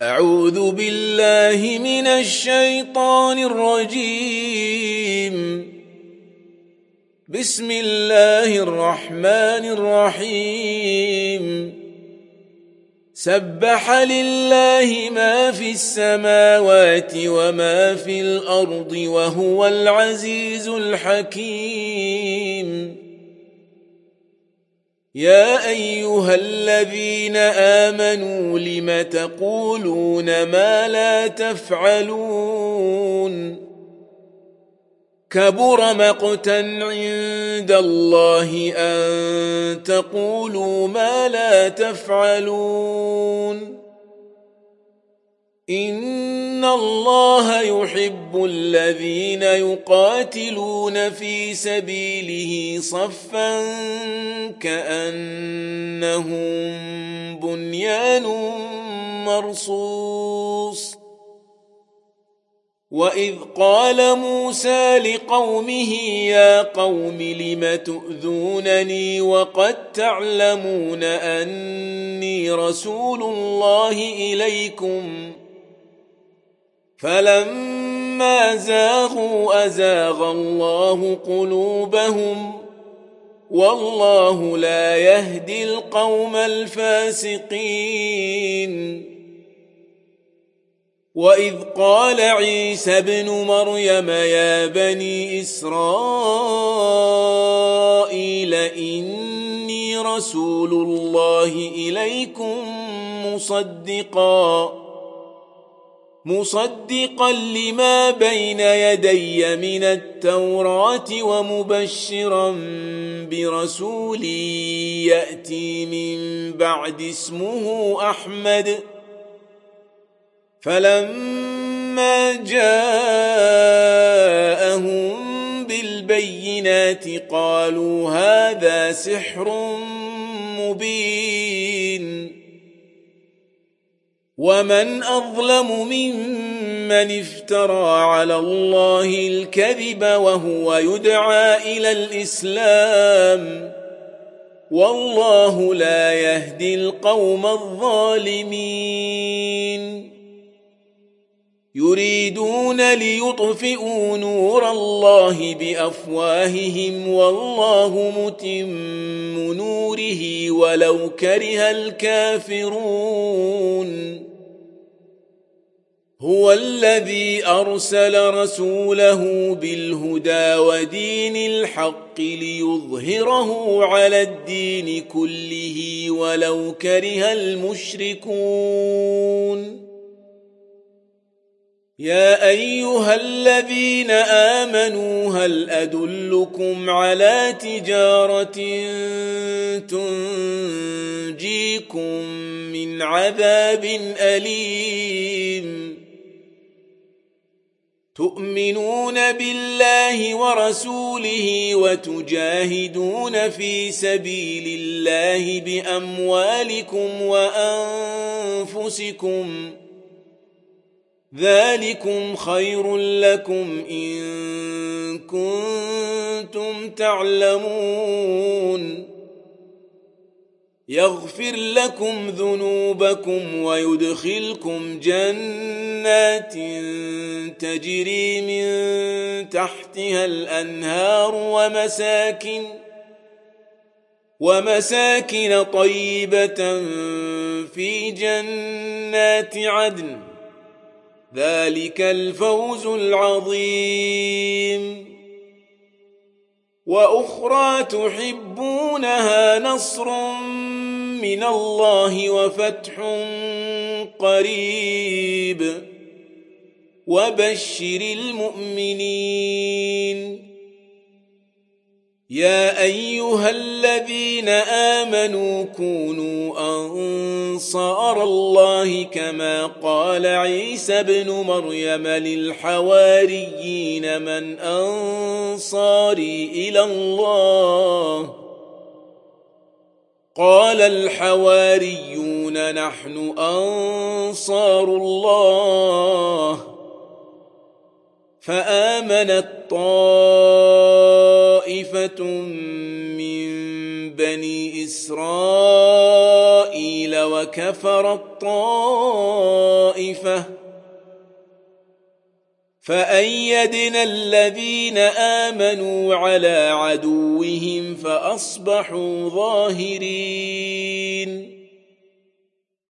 أعوذ بالله من الشيطان الرجيم. بسم الله الرحمن الرحيم. سبح لله ما في السماوات وما في الأرض وهو العزيز الحكيم. يا أيها الذين آمنوا لم تقولون ما لا تفعلون؟ كبر مقتا عند الله أن تقولوا ما لا تفعلون. إن الله يحب الذين يقاتلون في سبيله صفا كأنهم بنيان مرصوص. وإذ قال موسى لقومه يا قوم لم تؤذونني وقد تعلمون أني رسول الله إليكم؟ فلما زاغوا أزاغ الله قلوبهم والله لا يهدي القوم الفاسقين. وإذ قال عيسى ابن مريم يا بني إسرائيل إني رسول الله إليكم مصدقا لما بين يدي من التوراة ومبشرا برسول يأتي من بعد اسمه أحمد. فلما جاءهم بالبينات قالوا هذا سحر مبين. ومن أظلم ممن افترى على الله الكذب وهو يدعى إلى الإسلام والله لا يهدي القوم الظالمين. يريدون ليطفئوا نور الله بأفواههم والله متم نوره ولو كره الكافرون. هو الذي أرسل رسوله بالهدى ودين الحق ليظهره على الدين كله ولو كره المشركون. يا أيها الذين آمنوا هل أدلكم على تجارة تنجيكم من عذاب أليم؟ تؤمنون بالله ورسوله وتجاهدون في سبيل الله بأموالكم وأنفسكم ذلكم خير لكم إن كنتم تعلمون. يغفر لكم ذنوبكم ويدخلكم جنات تجري من تحتها الأنهار ومساكن طيبة في جنات عدن ذلك الفوز العظيم. وأخرى تحبونها نصر من الله وفتح قريب وبشر المؤمنين. يا أيها الذين آمنوا كونوا أنصار الله كما قال عيسى ابن مريم للحواريين من أنصاري إلى الله؟ قال الحواريون نحن أنصار الله. فآمنت طائفة من بني إسرائيل وكفرت طائفة طائفة فأيدنا الذين آمنوا على عدوهم فأصبحوا ظاهرين